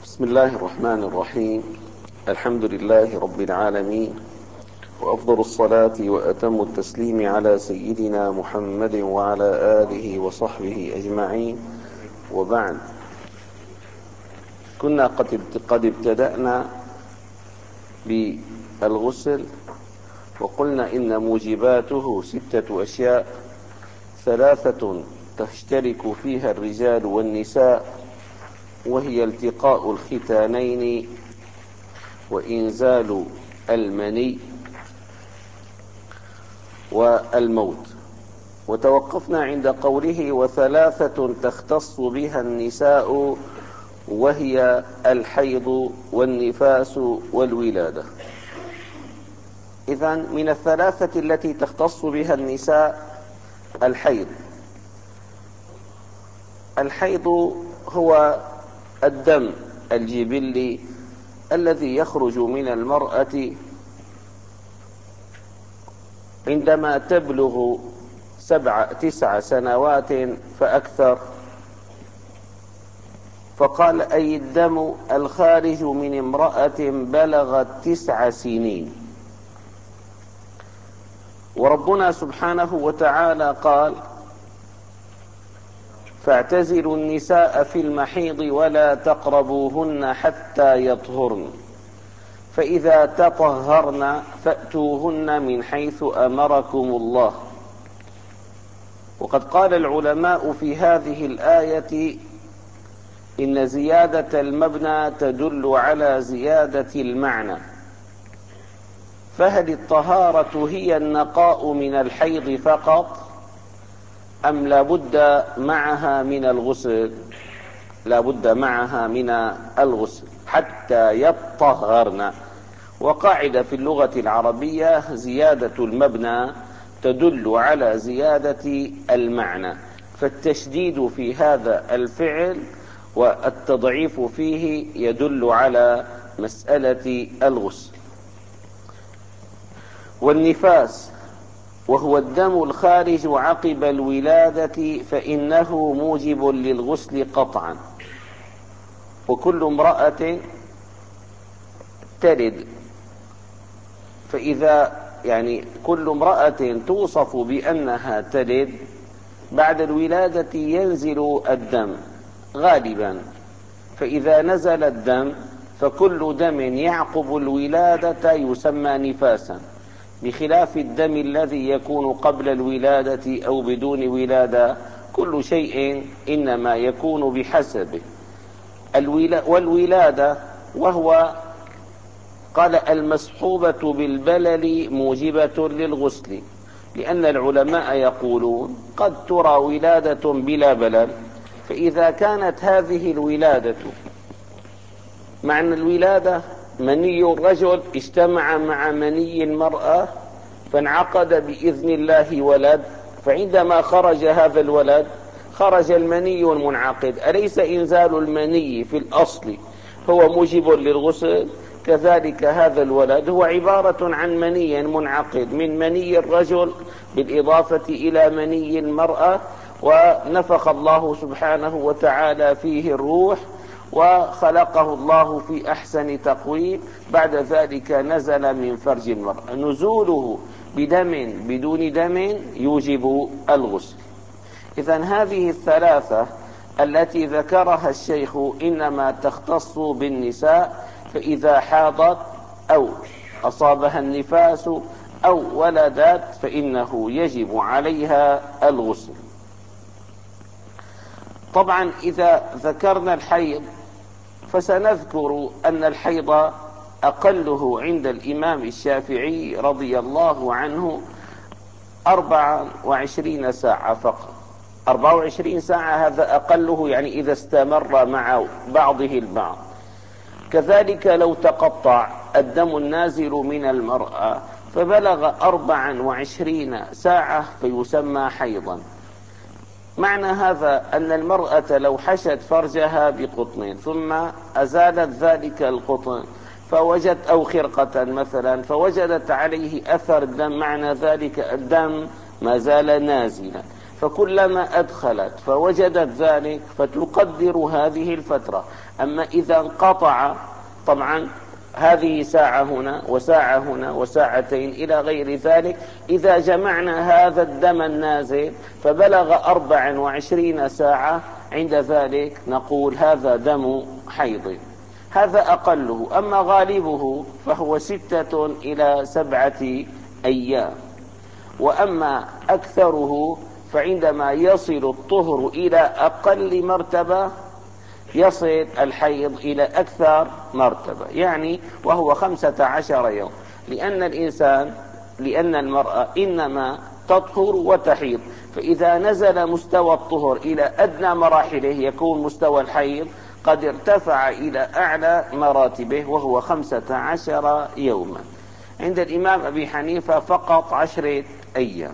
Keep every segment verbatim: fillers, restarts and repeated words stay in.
بسم الله الرحمن الرحيم. الحمد لله رب العالمين، وأفضل الصلاة وأتم التسليم على سيدنا محمد وعلى آله وصحبه أجمعين، وبعد. كنا قد ابتدأنا بالغسل وقلنا إن موجباته ستة أشياء، ثلاثة تشترك فيها الرجال والنساء، وهي التقاء الختانين وإنزال المني والموت. وتوقفنا عند قوله وثلاثة تختص بها النساء، وهي الحيض والنفاس والولادة. إذن من الثلاثة التي تختص بها النساء الحيض. الحيض هو الدم الجبلي الذي يخرج من المرأة عندما تبلغ سبع تسع سنوات فأكثر، فقال أي الدم الخارج من امرأة بلغت تسع سنين. وربنا سبحانه وتعالى قال فاعتزلوا النساء في المحيض ولا تقربوهن حتى يطهرن، فإذا تطهرن فأتوهن من حيث أمركم الله. وقد قال العلماء في هذه الآية إن زيادة المبنى تدل على زيادة المعنى، فهل الطهارة هي النقاء من الحيض فقط أم لابد معها من الغسل؟ لابد معها من الغسل حتى يطهرن. وقاعدة في اللغة العربية زيادة المبنى تدل على زيادة المعنى، فالتشديد في هذا الفعل والتضعيف فيه يدل على مسألة الغسل. والنفاس وهو الدم الخارج عقب الولادة، فإنه موجب للغسل قطعا. وكل امرأة تلد، فإذا يعني كل امرأة توصف بأنها تلد بعد الولادة ينزل الدم غالبا، فإذا نزل الدم فكل دم يعقب الولادة يسمى نفاسا، بخلاف الدم الذي يكون قبل الولادة أو بدون ولادة. كل شيء إنما يكون بحسبه. والولادة وهو قال المصحوبة بالبلل موجبة للغسل، لأن العلماء يقولون قد ترى ولادة بلا بلل، فإذا كانت هذه الولادة معنى الولادة مني الرجل اجتمع مع مني المرأة فانعقد بإذن الله ولد، فعندما خرج هذا الولد خرج المني المنعقد. أليس إنزال المني في الأصل هو موجب للغسل؟ كذلك هذا الولد هو عبارة عن مني منعقد من مني الرجل بالإضافة إلى مني المرأة، ونفخ الله سبحانه وتعالى فيه الروح وخلقه الله في أحسن تقويم، بعد ذلك نزل من فرج المرأة. نزوله بدم بدون دم يوجب الغسل. إذن هذه الثلاثة التي ذكرها الشيخ إنما تختص بالنساء، فإذا حاضت أو أصابها النفاس أو ولدت فإنه يجب عليها الغسل. طبعا إذا ذكرنا الحيض فسنذكر أن الحيض أقله عند الإمام الشافعي رضي الله عنه أربعة وعشرين ساعة فقط. أربعة وعشرين ساعة هذا أقله، يعني إذا استمر مع بعضه البعض. كذلك لو تقطع الدم النازل من المرأة فبلغ أربعة وعشرين ساعة فيسمى حيضا. معنى هذا أن المرأة لو حشت فرجها بقطن ثم أزالت ذلك القطن فوجدت أو خرقة مثلا فوجدت عليه أثر الدم، معنى ذلك الدم ما زال نازلا، فكلما أدخلت فوجدت ذلك فتقدر هذه الفترة. أما إذا انقطع، طبعا هذه ساعة هنا وساعة هنا وساعتين إلى غير ذلك، إذا جمعنا هذا الدم النازل فبلغ أربع وعشرين ساعة، عند ذلك نقول هذا دم حيض. هذا أقله. أما غالبه فهو ستة إلى سبعة أيام. وأما أكثره فعندما يصل الطهر إلى أقل مرتبة يصل الحيض إلى أكثر مرتبة، يعني وهو خمسة عشر يوم. لأن الإنسان لأن المرأة إنما تطهر وتحيض، فإذا نزل مستوى الطهر إلى أدنى مراحله يكون مستوى الحيض قد ارتفع إلى أعلى مراتبه وهو خمسة عشر يوما. عند الإمام أبي حنيفة فقط عشرة أيام.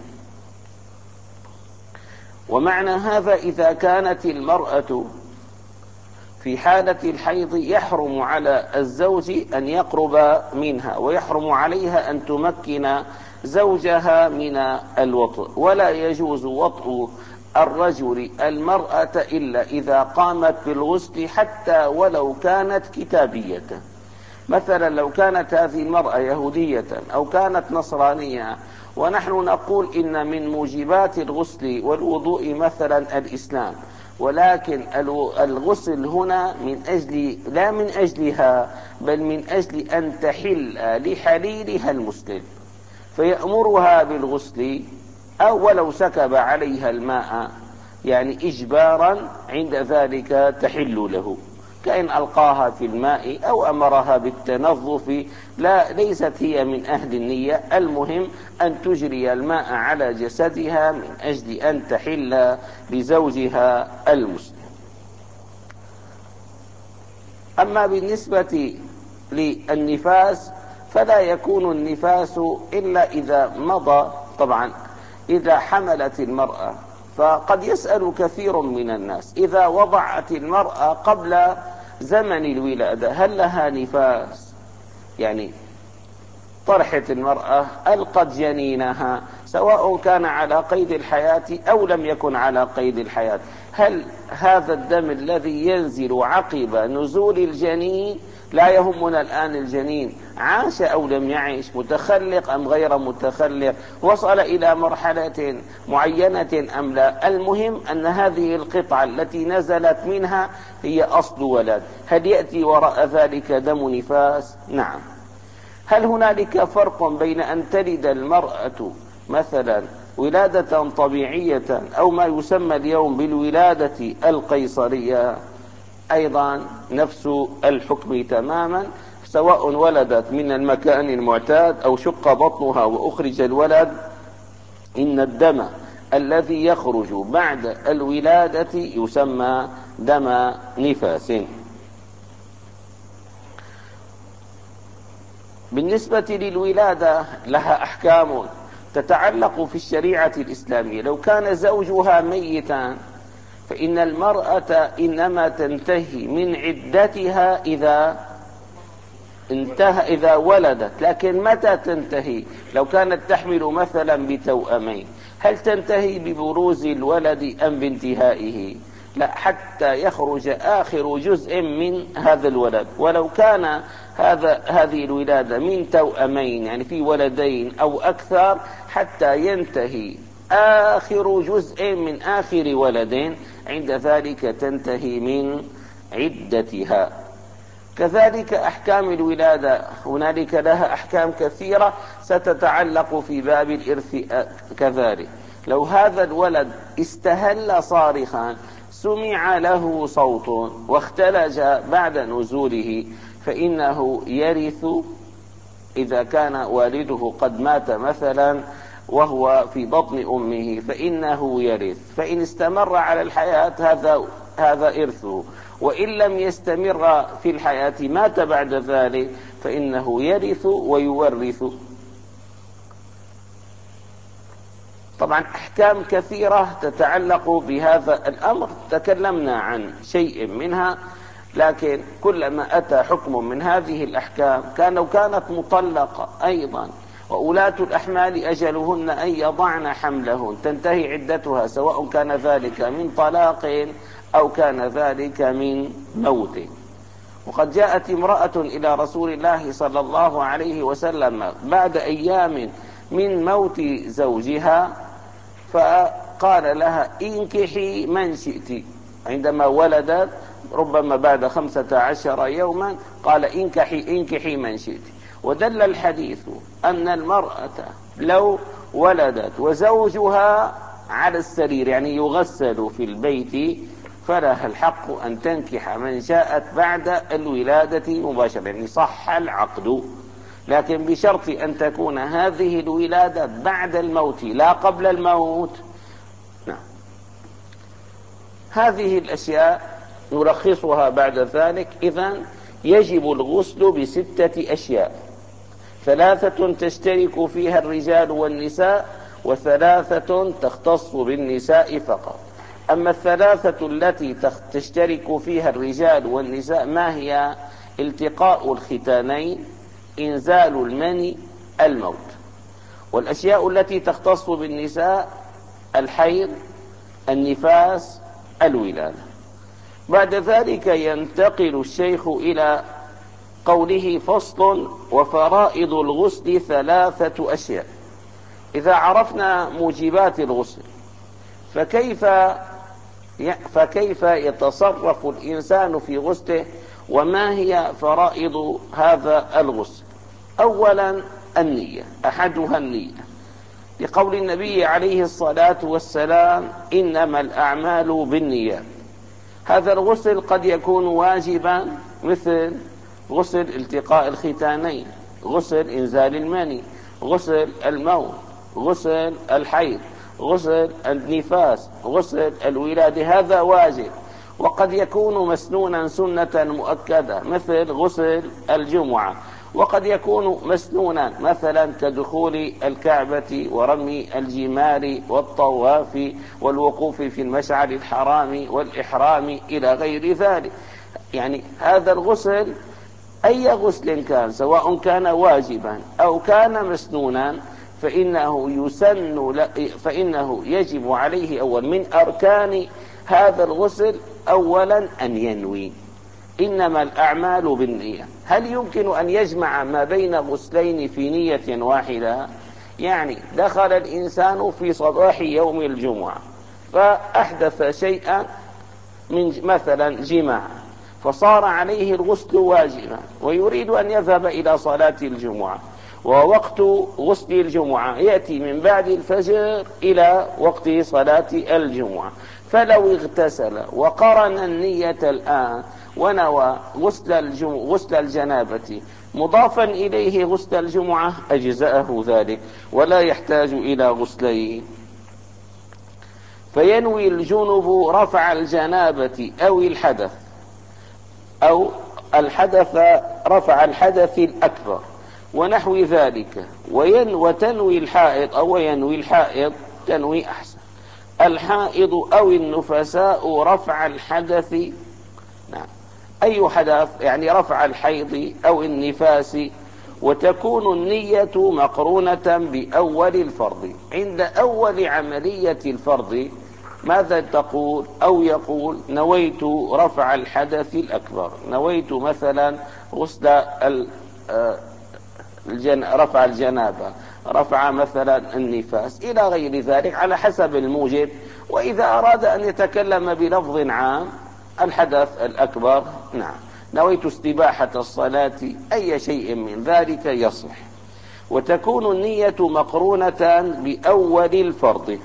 ومعنى هذا إذا كانت المرأة في حالة الحيض يحرم على الزوج أن يقرب منها، ويحرم عليها أن تمكن زوجها من الوطء، ولا يجوز وطء الرجل المرأة إلا إذا قامت بالغسل حتى ولو كانت كتابية. مثلا لو كانت هذه المرأة يهودية أو كانت نصرانية ونحن نقول إن من موجبات الغسل والوضوء مثلا الإسلام، ولكن الغسل هنا من أجل لا من أجلها بل من أجل أن تحل لحليلها المسلم، فيأمرها بالغسل أو ولو سكب عليها الماء يعني إجبارا، عند ذلك تحل له، كأن ألقاها في الماء أو أمرها بالتنظف. لا، ليست هي من أهل النية، المهم أن تجري الماء على جسدها من أجل أن تحل لزوجها المسلم. أما بالنسبة للنفاس فلا يكون النفاس إلا إذا مضى. طبعا إذا حملت المرأة، فقد يسأل كثير من الناس إذا وضعت المرأة قبل زمن الولادة هل لها نفاس؟ يعني طرحت المرأة ألقت جنينها سواء كان على قيد الحياة أو لم يكن على قيد الحياة، هل هذا الدم الذي ينزل عقب نزول الجنين، لا يهمنا الآن الجنين عاش أو لم يعيش، متخلق أم غير متخلق، وصل إلى مرحلة معينة أم لا، المهم أن هذه القطعة التي نزلت منها هي أصل ولد. هل يأتي وراء ذلك دم نفاس؟ نعم. هل هنالك فرق بين أن تلد المرأة مثلا ولادة طبيعية أو ما يسمى اليوم بالولادة القيصرية؟ أيضا نفس الحكم تماما، سواء ولدت من المكان المعتاد أو شق بطنها وأخرج الولد، إن الدم الذي يخرج بعد الولادة يسمى دم نفاس. بالنسبة للولادة لها أحكام تتعلق في الشريعة الإسلامية. لو كان زوجها ميتا فإن المرأة إنما تنتهي من عدتها إذا انتهى إذا ولدت. لكن متى تنتهي؟ لو كانت تحمل مثلا بتوأمين، هل تنتهي ببروز الولد أم بانتهائه؟ لا، حتى يخرج آخر جزء من هذا الولد. ولو كان هذا هذه الولادة من توأمين يعني في ولدين أو أكثر، حتى ينتهي آخر جزء من آخر ولدين، عند ذلك تنتهي من عدتها. كذلك أحكام الولادة هنالك لها أحكام كثيرة ستتعلق في باب الإرث كذلك. لو هذا الولد استهل صارخا سمع له صوت واختلج بعد نزوله فإنه يرث. إذا كان والده قد مات مثلا وهو في بطن أمه فإنه يرث، فإن استمر على الحياة هذا هذا إرثه، وإن لم يستمر في الحياة مات بعد ذلك فإنه يرث ويورث. طبعا أحكام كثيرة تتعلق بهذا الأمر، تكلمنا عن شيء منها، لكن كلما أتى حكم من هذه الأحكام كان لو كانت مطلقة أيضا وأولاة الأحمال أجلهن أن يضعن حملهن، تنتهي عدتها، سواء كان ذلك من طلاق أو كان ذلك من موت. وقد جاءت امرأة إلى رسول الله صلى الله عليه وسلم بعد أيام من موت زوجها، فقال لها انكحي من شئت. عندما ولدت ربما بعد خمسة عشر يوما قال انكحي انكحي من شئت. ودل الحديث أن المرأة لو ولدت وزوجها على السرير، يعني يغسل في البيت، فلها الحق أن تنكح من شاءت بعد الولادة مباشرة، يعني صح العقد، لكن بشرط أن تكون هذه الولادة بعد الموت لا قبل الموت. نعم. هذه الأشياء نلخصها بعد ذلك. إذن يجب الغسل بستة أشياء: ثلاثة تشترك فيها الرجال والنساء، وثلاثة تختص بالنساء فقط. أما الثلاثة التي تشترك فيها الرجال والنساء ما هي؟ التقاء الختانين، إنزال المني، الموت. والأشياء التي تختص بالنساء: الحيض، النفاس، الولادة. بعد ذلك ينتقل الشيخ إلى قوله: فصل: وفرائض الغسل ثلاثة أشياء. إذا عرفنا موجبات الغسل فكيف فكيف يتصرف الإنسان في غسله، وما هي فرائض هذا الغسل؟ أولا النية، أحدها النية، لقول النبي عليه الصلاة والسلام: إنما الأعمال بالنيات. هذا الغسل قد يكون واجبا، مثل غسل التقاء الختانين، غسل إنزال المني، غسل الموت، غسل الحيض، غسل النفاس، غسل الولادة، هذا واجب. وقد يكون مسنونا سنة مؤكدة، مثل غسل الجمعة. وقد يكون مسنونا مثلا كدخول الكعبة ورمي الجمار والطواف والوقوف في المشعر الحرام والإحرام إلى غير ذلك. يعني هذا الغسل أي غسل كان، سواء كان واجبا أو كان مسنونا، فإنه يسن فإنه يجب عليه أول من أركان هذا الغسل أولا أن ينوي. إنما الأعمال بالنية. هل يمكن أن يجمع ما بين غسلين في نية واحدة؟ يعني دخل الإنسان في صباح يوم الجمعة فأحدث شيئا من مثلا جماع، فصار عليه الغسل واجبا، ويريد أن يذهب إلى صلاة الجمعة، ووقت غسل الجمعة يأتي من بعد الفجر إلى وقت صلاة الجمعة. فلو اغتسل وقرن النية الآن ونوى غسل, غسل الجنابة مضافا إليه غسل الجمعة أجزأه ذلك ولا يحتاج إلى غسلين. فينوي الجنب رفع الجنابة أو الحدث أو الحدث رفع الحدث الأكبر ونحو ذلك، وتنوي الحائض أو ينوي الحائض، تنوي أحسن، الحائض أو النفساء رفع الحدث. نعم. أي حدث؟ يعني رفع الحيض أو النفاس. وتكون النية مقرونة بأول الفرض. عند أول عملية الفرض ماذا تقول؟ أو يقول: نويت رفع الحدث الأكبر، نويت مثلا غسل الجن... رفع الجنابة، رفع مثلا النفاس، إلى غير ذلك على حسب الموجب. وإذا أراد أن يتكلم بلفظ عام: الحدث الأكبر، نعم، نويت استباحة الصلاة، أي شيء من ذلك يصح. وتكون النية مقرونة بأول الفرض.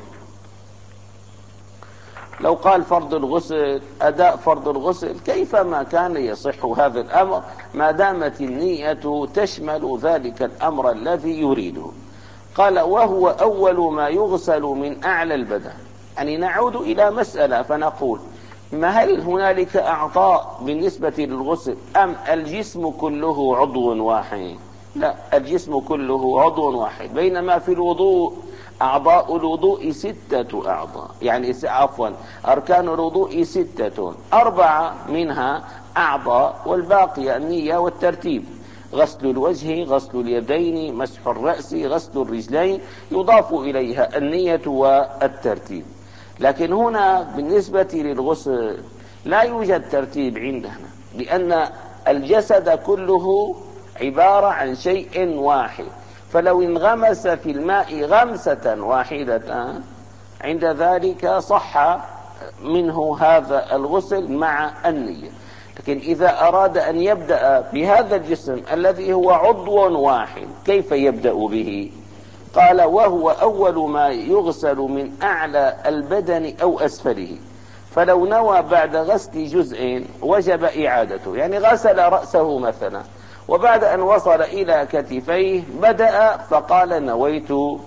لو قال فرض الغسل، أداء فرض الغسل، كيفما كان يصح هذا الأمر ما دامت النية تشمل ذلك الأمر الذي يريده. قال: وهو أول ما يغسل من أعلى البدن. يعني نعود إلى مسألة فنقول: ما هل هنالك أعضاء بالنسبة للغسل أم الجسم كله عضو واحد؟ لا، الجسم كله عضو واحد، بينما في الوضوء أعضاء الوضوء ستة أعضاء، يعني عفوا أركان الوضوء ستة، أربعة منها أعضاء والباقي النية والترتيب. غسل الوجه، غسل اليدين، مسح الرأس، غسل الرجلين، يضاف إليها النية والترتيب. لكن هنا بالنسبة للغسل لا يوجد ترتيب عندنا، لأن الجسد كله عبارة عن شيء واحد، فلو انغمس في الماء غمسة واحدة عند ذلك صح منه هذا الغسل مع النية. لكن إذا أراد أن يبدأ بهذا الجسم الذي هو عضو واحد كيف يبدأ به؟ قال: وهو أول ما يغسل من أعلى البدن أو أسفله، فلو نوى بعد غسل جزء وجب إعادته. يعني غسل رأسه مثلا، وبعد أن وصل إلى كتفيه بدأ فقال: نويت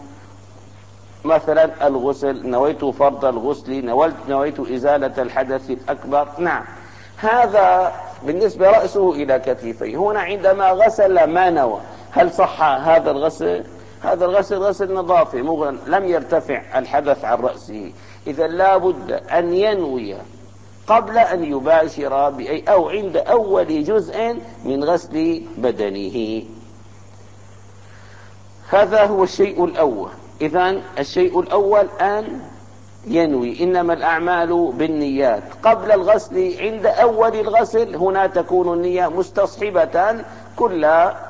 مثلا الغسل، نويت فرض الغسل، نويت إزالة الحدث الأكبر. نعم، هذا بالنسبة رأسه إلى كتفيه. هنا عندما غسل ما نوى، هل صح هذا الغسل؟ هذا الغسل غسل نظافة، لم يرتفع الحدث عن رأسه. إذا لا بد أن ينوي قبل أن يباشر بأي أو عند أول جزء من غسل بدنه. هذا هو الشيء الأول. إذن الشيء الأول أن ينوي، إنما الأعمال بالنيات. قبل الغسل عند أول الغسل هنا تكون النية مستصحبة كل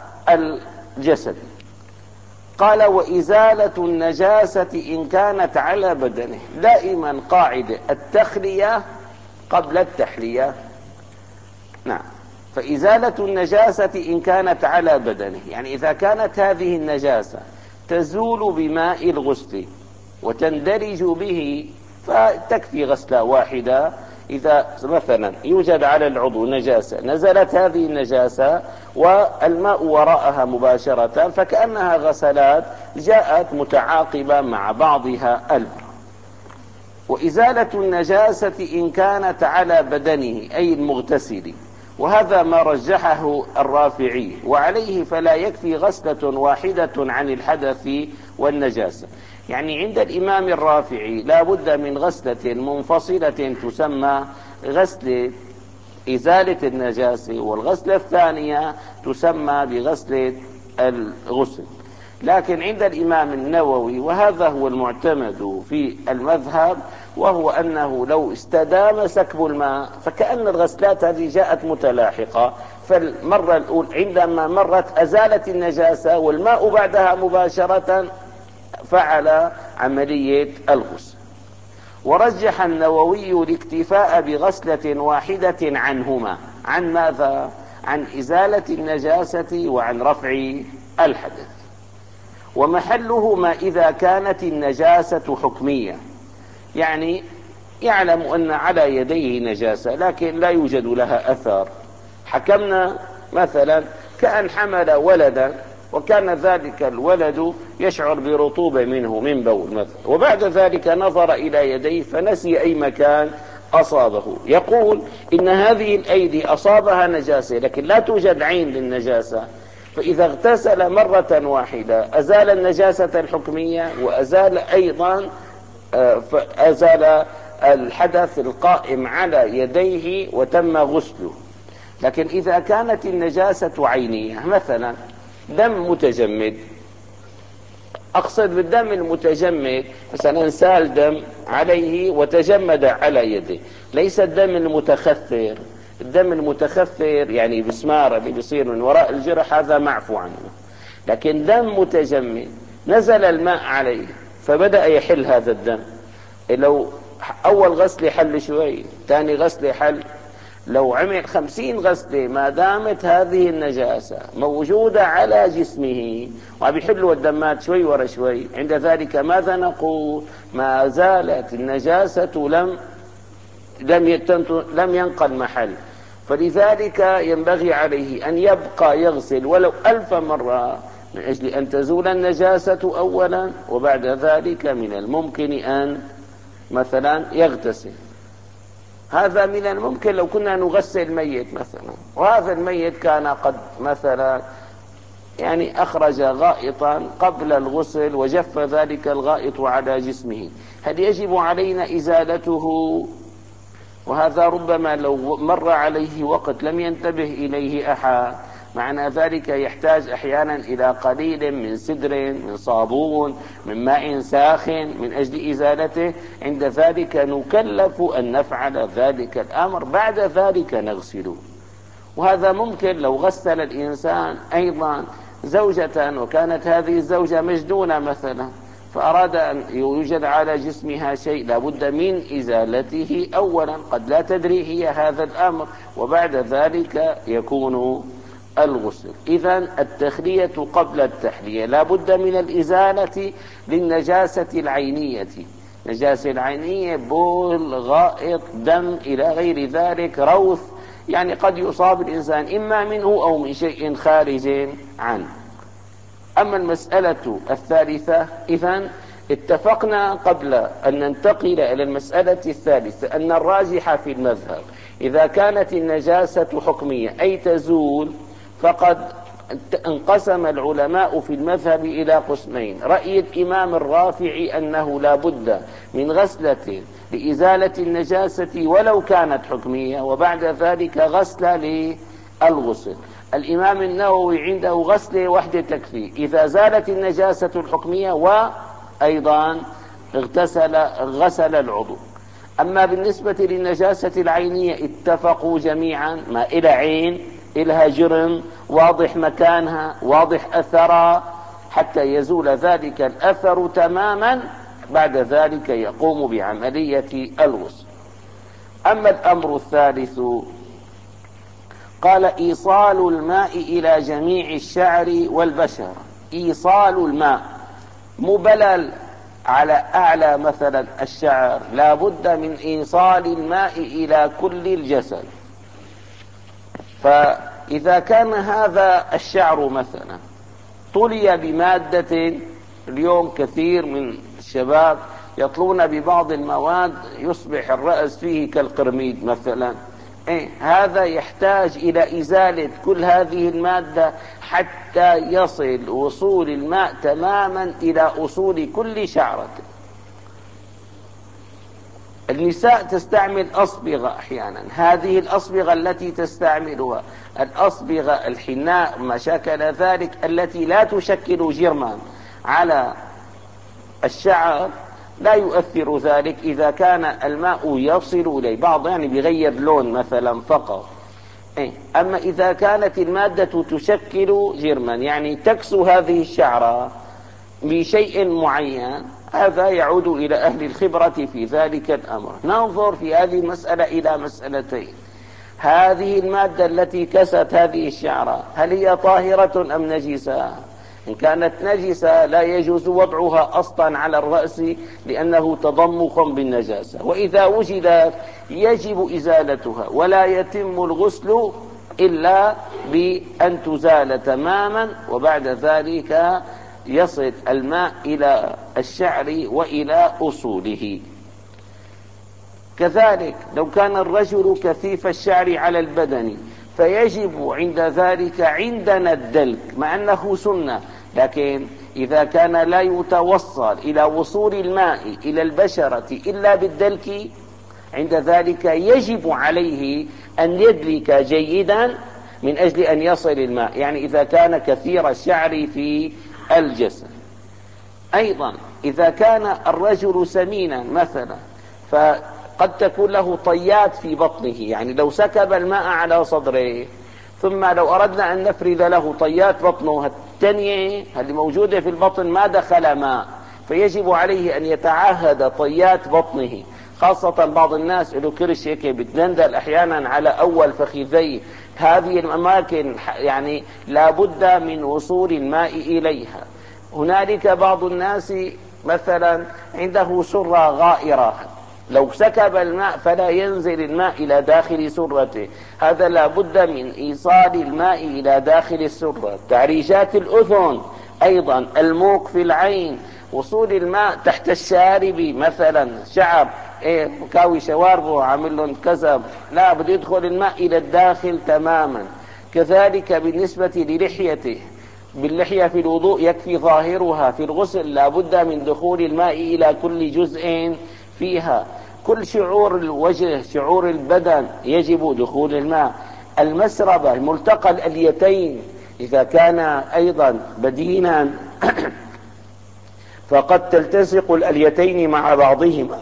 الجسد. قال: وإزالة النجاسة إن كانت على بدنه. دائما قاعدة التخلية قبل التحلية. نعم، فإزالة النجاسة إن كانت على بدنه، يعني إذا كانت هذه النجاسة تزول بماء الغسل وتندرج به فتكفي غسلة واحدة. إذا مثلا يوجد على العضو نجاسة، نزلت هذه النجاسة والماء وراءها مباشرة، فكأنها غسلات جاءت متعاقبة مع بعضها البعض. وإزالة النجاسة إن كانت على بدنه أي المغتسل، وهذا ما رجحه الرافعي، وعليه فلا يكفي غسلة واحدة عن الحدث والنجاسة. يعني عند الإمام الرافعي لا بد من غسلة منفصلة تسمى غسل إزالة النجاسة، والغسلة الثانية تسمى بغسلة الغسل. لكن عند الإمام النووي، وهذا هو المعتمد في المذهب، وهو أنه لو استدام سكب الماء فكأن الغسلات هذه جاءت متلاحقة، فالمرة الأولى عندما مرت أزالت النجاسة والماء بعدها مباشرة فعل عملية الغسل. ورجح النووي الاكتفاء بغسلة واحدة عنهما. عن ماذا؟ عن إزالة النجاسة وعن رفع الحدث. ومحله ما إذا كانت النجاسة حكمية، يعني يعلم أن على يديه نجاسة لكن لا يوجد لها أثر. حكمنا مثلا كأن حمل ولدا وكان ذلك الولد يشعر برطوبة منه من بول مثلا، وبعد ذلك نظر إلى يديه فنسي أي مكان أصابه. يقول إن هذه الأيدي أصابها نجاسة لكن لا توجد عين للنجاسة، فإذا اغتسل مرة واحدة أزال النجاسة الحكمية وأزال أيضا أزال الحدث القائم على يديه وتم غسله. لكن إذا كانت النجاسة عينية، مثلا دم متجمد، أقصد بالدم المتجمد مثلا سال دم عليه وتجمد على يده، ليس الدم المتخثر. الدم المتخثر يعني بسمار اللي بيصير من وراء الجرح هذا معفو عنه، لكن دم متجمد نزل الماء عليه فبدأ يحل هذا الدم، لو أول غسل حل شوي، ثاني غسل حل، لو عمل خمسين غسلة ما دامت هذه النجاسة موجودة على جسمه وبيحلوا الدمات شوي ورا شوي، عند ذلك ماذا نقول؟ ما زالت النجاسة لم لم لم ينقل محل. فلذلك ينبغي عليه أن يبقى يغسل ولو ألف مرة من أجل أن تزول النجاسة أولا، وبعد ذلك من الممكن أن مثلا يغتسل. هذا من الممكن لو كنا نغسل ميت مثلا، وهذا الميت كان قد مثلا يعني أخرج غائطا قبل الغسل وجف ذلك الغائط على جسمه، هل يجب علينا إزالته؟ وهذا ربما لو مر عليه وقت لم ينتبه إليه أحد معنى ذلك يحتاج أحيانا إلى قليل من سدر، من صابون، من ماء ساخن من أجل إزالته. عند ذلك نكلف أن نفعل ذلك الأمر، بعد ذلك نغسله. وهذا ممكن لو غسل الإنسان أيضا زوجة وكانت هذه الزوجة مجنونة مثلا، فأراد أن يوجد على جسمها شيء لابد من إزالته أولا، قد لا تدري هي هذا الأمر، وبعد ذلك يكون الغسل. إذن التخلية قبل التحلية لابد من الإزالة للنجاسة العينية، نجاسة العينية بول، غائط، دم إلى غير ذلك، روث، يعني قد يصاب الإنسان إما منه أو من شيء خارج عنه. أما المسألة الثالثة، إذن اتفقنا قبل أن ننتقل إلى المسألة الثالثة أن الراجح في المذهب إذا كانت النجاسة حكمية أي تزول، فقد انقسم العلماء في المذهب إلى قسمين. رأي الإمام الرافعي أنه لا بد من غسلة لإزالة النجاسة ولو كانت حكمية، وبعد ذلك غسلة للغسل. الإمام النووي عنده غسلة وحدة تكفي إذا زالت النجاسة الحكمية وأيضا اغتسل غسل العضو. أما بالنسبة للنجاسة العينية اتفقوا جميعا ما إلى عين، إلها جرم واضح مكانها، واضح أثرها، حتى يزول ذلك الأثر تماما، بعد ذلك يقوم بعملية الغسل. أما الأمر الثالث، قال إيصال الماء إلى جميع الشعر والبشرة. إيصال الماء مبلل على أعلى مثلا الشعر، لا بد من إيصال الماء إلى كل الجسد. فإذا كان هذا الشعر مثلا طلي بمادة، اليوم كثير من الشباب يطلون ببعض المواد يصبح الرأس فيه كالقرميد مثلا، إيه هذا يحتاج إلى إزالة كل هذه المادة حتى يصل وصول الماء تماما إلى أصول كل شعرة. النساء تستعمل أصبغة أحيانا، هذه الأصبغة التي تستعملها الأصبغة الحناء ما شاكل ذلك التي لا تشكل جرما على الشعر، لا يؤثر ذلك إذا كان الماء يصل إليه، بعض يعني بيغير لون مثلا فقط. أما إذا كانت المادة تشكل جرما يعني تكسو هذه الشعرة بشيء معين، هذا يعود إلى أهل الخبرة في ذلك الأمر. ننظر في هذه المسألة إلى مسألتين: هذه المادة التي كست هذه الشعرة هل هي طاهرة أم نجسة؟ إن كانت نجسة لا يجوز وضعها أصلا على الرأس لأنه تضمخ بالنجاسة، وإذا وجدت يجب إزالتها، ولا يتم الغسل إلا بأن تزال تماما، وبعد ذلك يصل الماء إلى الشعر وإلى أصوله. كذلك لو كان الرجل كثيف الشعر على البدن فيجب عند ذلك عندنا الدلك، مع أنه سنة، لكن إذا كان لا يتوصل إلى وصول الماء إلى البشرة إلا بالدلك، عند ذلك يجب عليه أن يدلك جيدا من أجل أن يصل الماء، يعني إذا كان كثير الشعر في الجسد. أيضا إذا كان الرجل سمينا مثلا فقد تكون له طيات في بطنه، يعني لو سكب الماء على صدره ثم لو أردنا أن نفرد له طيات بطنه الثانية اللي موجودة في البطن ما دخل ماء، فيجب عليه أن يتعهد طيات بطنه، خاصة بعض الناس له كرش هيك بتدندل أحيانا على أول فخذيه، هذه الأماكن يعني لابد من وصول الماء إليها. هنالك بعض الناس مثلا عنده سرة غائرة، لو سكب الماء فلا ينزل الماء إلى داخل سرته، هذا لابد من إيصال الماء إلى داخل السرة. تعريجات الأذن أيضا، الموق في العين، وصول الماء تحت الشارب مثلا، شعر ايه مكاوي شواربه عامل لهم كذب، لا بده يدخل الماء إلى الداخل تماما. كذلك بالنسبة للحيته، باللحية في الوضوء يكفي ظاهرها، في الغسل لابد من دخول الماء إلى كل جزء فيها. كل شعور الوجه، شعور البدن يجب دخول الماء. المسربة ملتقى الأليتين إذا كان أيضا بدينا فقد تلتصق الأليتين مع بعضهما،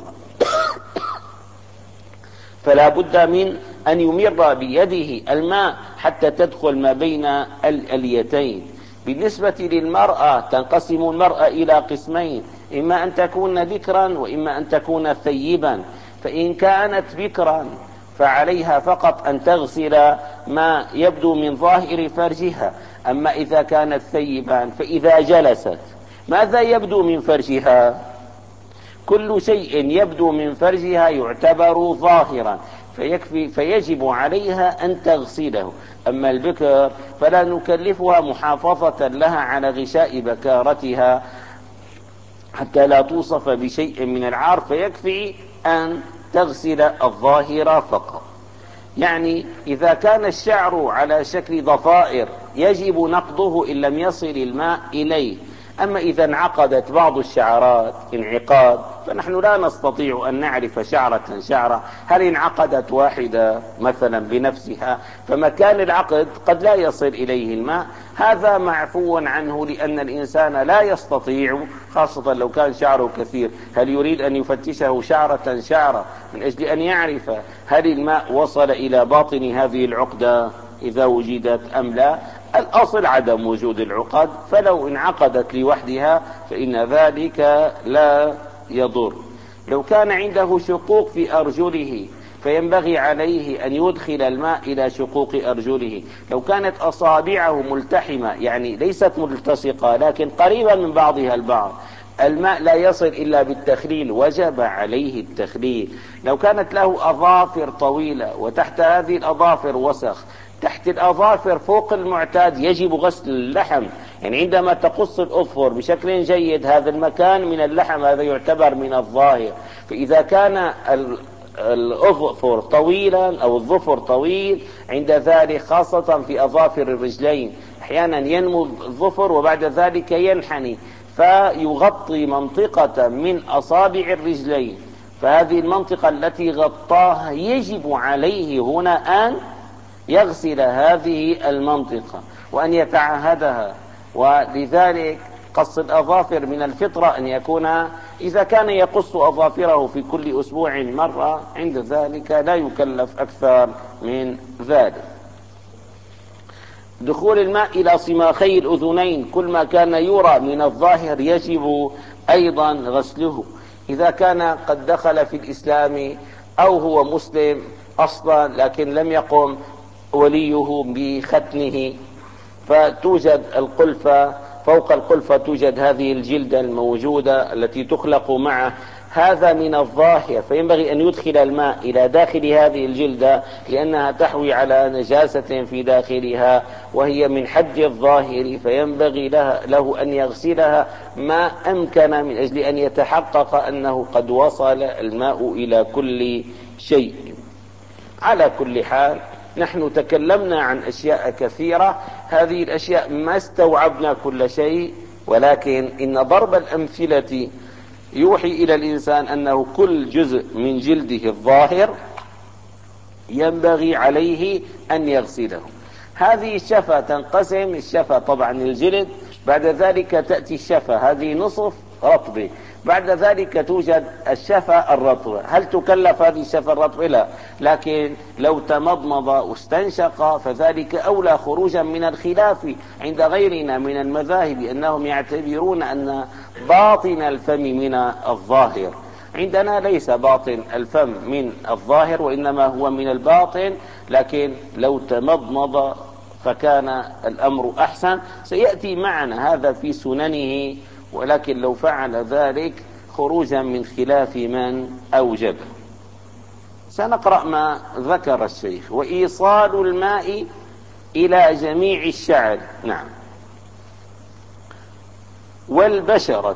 فلا بد من أن يمر بيده الماء حتى تدخل ما بين الأليتين. بالنسبة للمرأة تنقسم المرأة إلى قسمين، إما أن تكون بكرا وإما أن تكون ثيبا. فإن كانت بكرا فعليها فقط أن تغسل ما يبدو من ظاهر فرجها. أما إذا كانت ثيبا فإذا جلست ماذا يبدو من فرجها؟ كل شيء يبدو من فرجها يعتبر ظاهرا، فيكفي فيجب عليها أن تغسله. أما البكر فلا نكلفها محافظة لها على غشاء بكارتها حتى لا توصف بشيء من العار، فيكفي أن تغسل الظاهر فقط. يعني إذا كان الشعر على شكل ضفائر يجب نقضه إن لم يصل الماء إليه. أما إذا انعقدت بعض الشعرات انعقاد فنحن لا نستطيع أن نعرف شعرة شعرة، هل انعقدت واحدة مثلا بنفسها فمكان العقد قد لا يصل إليه الماء، هذا معفو عنه، لأن الإنسان لا يستطيع، خاصة لو كان شعره كثير، هل يريد أن يفتشه شعرة شعرة من أجل أن يعرف هل الماء وصل إلى باطن هذه العقدة إذا وجدت أم لا؟ الأصل عدم وجود العقد، فلو انعقدت لوحدها فإن ذلك لا يضر. لو كان عنده شقوق في أرجله فينبغي عليه أن يدخل الماء إلى شقوق أرجله. لو كانت أصابعه ملتحمة يعني ليست ملتصقة لكن قريبة من بعضها البعض، الماء لا يصل إلا بالتخليل، وجب عليه التخليل. لو كانت له أظافر طويلة وتحت هذه الأظافر وسخ، تحت الأظافر فوق المعتاد يجب غسل اللحم، يعني عندما تقص الأظفر بشكل جيد هذا المكان من اللحم هذا يعتبر من الظاهر. فإذا كان الأظفر طويلا أو الظفر طويل عند ذلك، خاصة في أظافر الرجلين أحيانا ينمو الظفر وبعد ذلك ينحني فيغطي منطقة من أصابع الرجلين، فهذه المنطقة التي غطاها يجب عليه هنا أن يغسل هذه المنطقة وأن يتعهدها. ولذلك قص الأظافر من الفطرة أن يكون، إذا كان يقص أظافره في كل أسبوع مرة عند ذلك لا يكلف أكثر من ذلك. دخول الماء إلى صماخي الأذنين، كل ما كان يرى من الظاهر يجب أيضا غسله. إذا كان قد دخل في الإسلام أو هو مسلم أصلا لكن لم يقم وليه بختنه، فتوجد القلفة، فوق القلفة توجد هذه الجلدة الموجودة التي تخلق معه، هذا من الظاهر، فينبغي أن يدخل الماء إلى داخل هذه الجلدة لأنها تحوي على نجاسة في داخلها وهي من حد الظاهر، فينبغي له أن يغسلها ما أمكن من أجل أن يتحقق أنه قد وصل الماء إلى كل شيء. على كل حال نحن تكلمنا عن أشياء كثيرة، هذه الأشياء ما استوعبنا كل شيء، ولكن إن ضرب الأمثلة يوحي إلى الإنسان أنه كل جزء من جلده الظاهر ينبغي عليه أن يغسله. هذه الشفة تنقسم، الشفة طبعا الجلد، بعد ذلك تأتي الشفة هذه نصف رطبة، بعد ذلك توجد الشفة الرطبة. هل تكلف هذه الشفة الرطبة؟ لا، لكن لو تمضمض واستنشق فذلك أولى خروجا من الخلاف عند غيرنا من المذاهب، أنهم يعتبرون أن باطن الفم من الظاهر. عندنا ليس باطن الفم من الظاهر وإنما هو من الباطن، لكن لو تمضمض فكان الأمر أحسن، سيأتي معنا هذا في سننه، ولكن لو فعل ذلك خروجا من خلاف من أوجبه. سنقرأ ما ذكر الشيخ: وإيصال الماء إلى جميع الشعر، نعم، والبشرة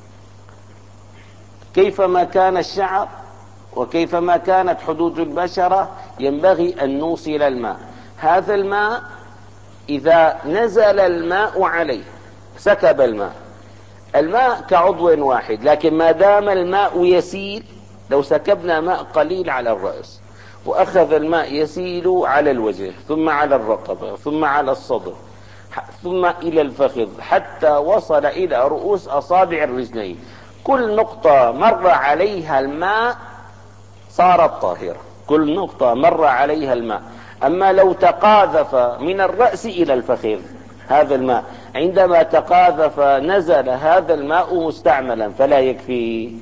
كيفما كان الشعر وكيفما كانت حدود البشرة ينبغي أن نوصل الماء. هذا الماء إذا نزل الماء عليه سكب الماء، الماء كعضو واحد، لكن ما دام الماء يسيل، لو سكبنا ماء قليل على الرأس وأخذ الماء يسيل على الوجه ثم على الرقبة ثم على الصدر ثم إلى الفخذ حتى وصل إلى رؤوس أصابع الرجلين، كل نقطة مر عليها الماء صارت طاهرة، كل نقطة مر عليها الماء. أما لو تقاذف من الرأس إلى الفخذ هذا الماء، عندما تقاذف نزل هذا الماء مستعملا فلا يكفي.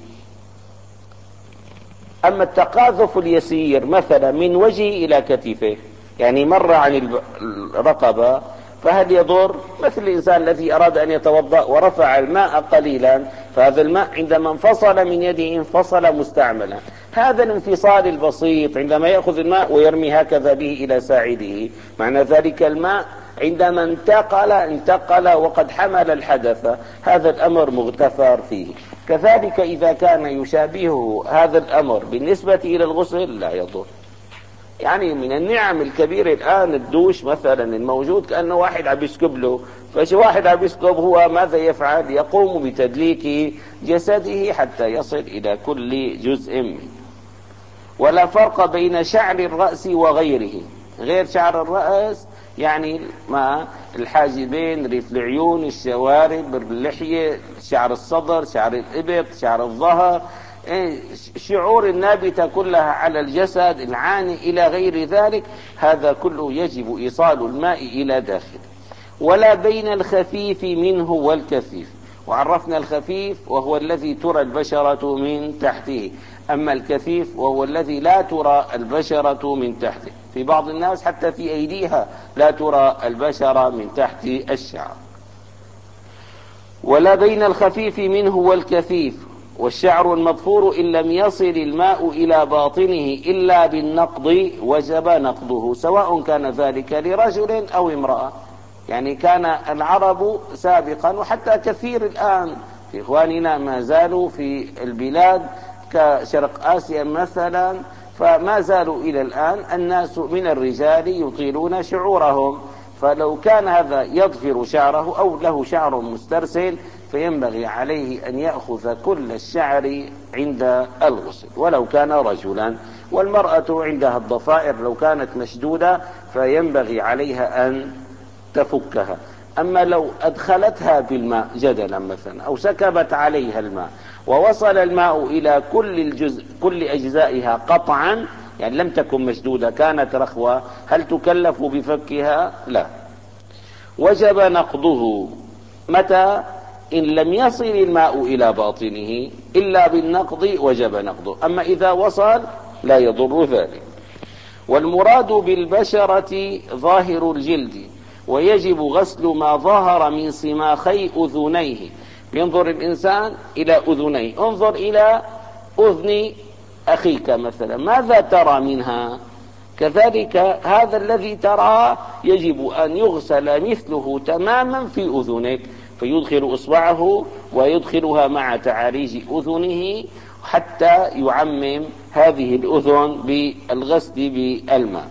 أما التقاذف اليسير مثلا من وجهه إلى كتفه، يعني مر عن الرقبة، فهل يضر؟ مثل الإنسان الذي أراد أن يتوضأ ورفع الماء قليلا، فهذا الماء عندما انفصل من يده انفصل مستعملا. هذا الانفصال البسيط عندما يأخذ الماء ويرمي هكذا به إلى ساعده، معنى ذلك الماء عندما انتقل انتقل وقد حمل الحدث، هذا الأمر مغتفر فيه. كذلك إذا كان يشابهه هذا الأمر بالنسبة إلى الغسل لا يضر. يعني من النعم الكبيرة الآن الدوش مثلا الموجود، كأنه واحد عم يسكب له، فشي واحد عم يسكب هو ماذا يفعل؟ يقوم بتدليك جسده حتى يصل إلى كل جزء منه. ولا فرق بين شعر الرأس وغيره، غير شعر الرأس يعني ما الحاجبين، ريف العيون، الشوارب، اللحية، شعر الصدر، شعر الإبط، شعر الظهر، شعور النابتة كلها على الجسد العاني إلى غير ذلك، هذا كله يجب إيصال الماء إلى داخل. ولا بين الخفيف منه والكثيف، وعرفنا الخفيف وهو الذي ترى البشرة من تحته، أما الكثيف وهو الذي لا ترى البشرة من تحته. في بعض الناس حتى في أيديها لا ترى البشرة من تحت الشعر. ولا بين الخفيف منه والكثيف، والشعر المظفور إن لم يصل الماء إلى باطنه إلا بالنقض وجب نقضه، سواء كان ذلك لرجل أو امرأة. يعني كان العرب سابقا وحتى كثير الآن في إخواننا ما زالوا في البلاد كشرق آسيا مثلا، فما زالوا إلى الآن الناس من الرجال يطيلون شعورهم، فلو كان هذا يضفر شعره أو له شعر مسترسل فينبغي عليه أن يأخذ كل الشعر عند الغسل ولو كان رجلا. والمرأة عندها الضفائر لو كانت مشدودة فينبغي عليها أن تفكها. أما لو أدخلتها بالماء جدلا مثلا أو سكبت عليها الماء ووصل الماء إلى كل الجزء كل أجزائها قطعا، يعني لم تكن مشدودة كانت رخوة، هل تكلف بفكها؟ لا. وجب نقضه متى؟ إن لم يصل الماء إلى باطنه إلا بالنقض وجب نقضه، أما إذا وصل لا يضر ذلك. والمراد بالبشرة ظاهر الجلد، ويجب غسل ما ظهر من صماخي أذنيه. ينظر الإنسان إلى أذنيه، انظر إلى أذن أخيك مثلا، ماذا ترى منها؟ كذلك هذا الذي تراه يجب أن يغسل مثله تماما في أذنك، فيدخل إصبعه ويدخلها مع تعاريج أذنه حتى يعمم هذه الأذن بالغسل بالماء.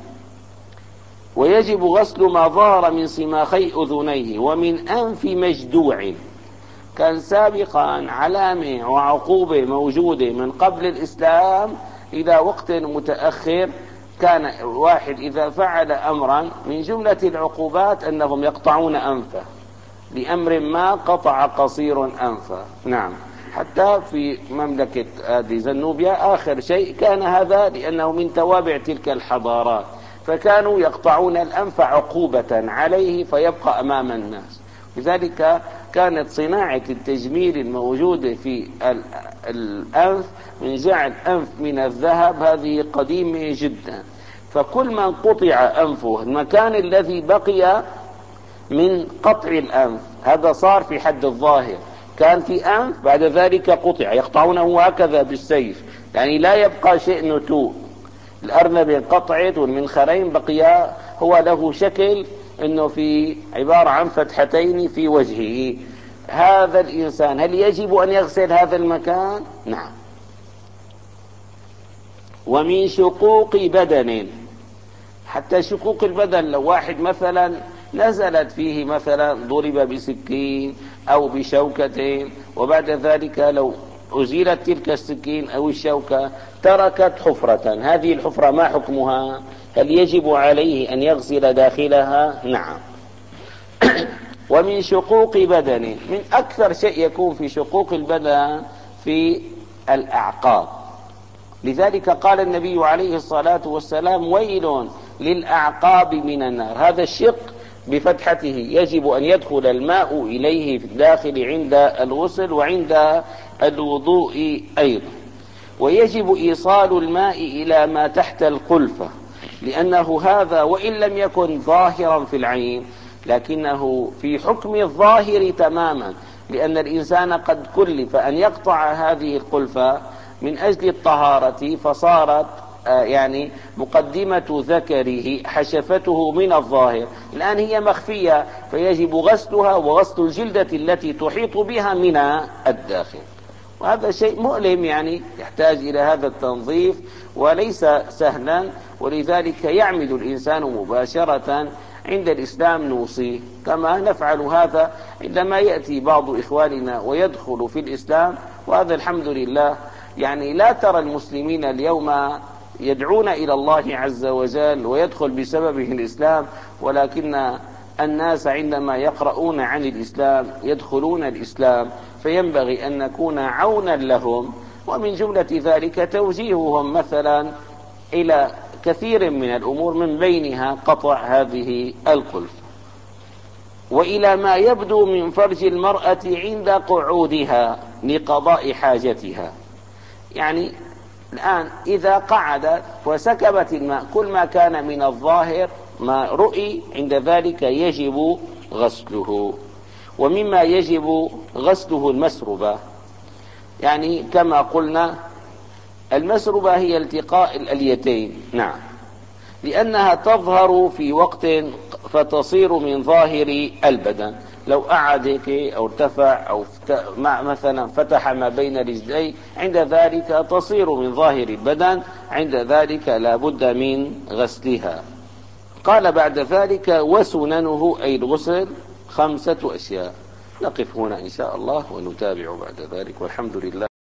ويجب غسل ما ظهر من صماخي أذنيه ومن أنف مجدوع. كان سابقا علامة وعقوبة موجودة من قبل الإسلام إلى وقت متأخر، كان واحد إذا فعل أمرا من جملة العقوبات أنهم يقطعون أنفه، لأمر ما قطع قصير أنفه. نعم، حتى في مملكة هذه زنوبيا آخر شيء كان هذا، لأنه من توابع تلك الحضارات، فكانوا يقطعون الأنف عقوبة عليه فيبقى أمام الناس. لذلك كانت صناعة التجميل الموجودة في الأنف من جعل أنف من الذهب هذه قديمة جدا، فكل من قطع أنفه المكان الذي بقي من قطع الأنف هذا صار في حد الظاهر، كان في أنف بعد ذلك قطع، يقطعونه هكذا بالسيف، يعني لا يبقى شيء نتوء. الأرنب انقطعت والمنخرين بقيا هو له شكل انه في عبارة عن فتحتين في وجهه. هذا الإنسان هل يجب أن يغسل هذا المكان؟ نعم. ومن شقوق بدن، حتى شقوق البدن لو واحد مثلا نزلت فيه مثلا ضرب بسكين أو بشوكة وبعد ذلك لو أزيلت تلك السكين أو الشوكة تركت حفرة، هذه الحفرة ما حكمها؟ هل يجب عليه أن يغسل داخلها؟ نعم. ومن شقوق بدنه، من أكثر شيء يكون في شقوق البدن في الأعقاب، لذلك قال النبي عليه الصلاة والسلام: ويل للأعقاب من النار. هذا الشق بفتحته يجب أن يدخل الماء إليه في الداخل عند الغسل وعند الوضوء أيضا، ويجب إيصال الماء إلى ما تحت القلفة، لأنه هذا وإن لم يكن ظاهرا في العين لكنه في حكم الظاهر تماما، لأن الإنسان قد كلف أن يقطع هذه القلفة من أجل الطهارة، فصارت يعني مقدمة ذكره حشفته من الظاهر، الآن هي مخفية، فيجب غسلها وغسل الجلدة التي تحيط بها من الداخل. وهذا شيء مؤلم، يعني يحتاج إلى هذا التنظيف وليس سهلا، ولذلك يعمد الإنسان مباشرة عند الإسلام نوصيه، كما نفعل هذا عندما يأتي بعض إخواننا ويدخل في الإسلام، وهذا الحمد لله. يعني لا ترى المسلمين اليوم يدعون إلى الله عز وجل ويدخل بسببه الإسلام، ولكن الناس عندما يقرؤون عن الإسلام يدخلون الإسلام، فينبغي أن نكون عونا لهم، ومن جملة ذلك توجيههم مثلا إلى كثير من الأمور، من بينها قطع هذه القلف، وإلى ما يبدو من فرج المرأة عند قعودها لقضاء حاجتها. يعني الآن إذا قعدت وسكبت الماء، كل ما كان من الظاهر ما رؤي عند ذلك يجب غسله. ومما يجب غسله المسربة، يعني كما قلنا المسربة هي التقاء الأليتين، نعم، لأنها تظهر في وقت فتصير من ظاهر البدن. لو قعد هيك أو ارتفع أو مثلا فتح ما بين رجليه، عند ذلك تصير من ظاهر البدن، عند ذلك لا بد من غسلها. قال بعد ذلك: وسننه أي الغسل خمسة أشياء. نقف هنا إن شاء الله ونتابع بعد ذلك، والحمد لله.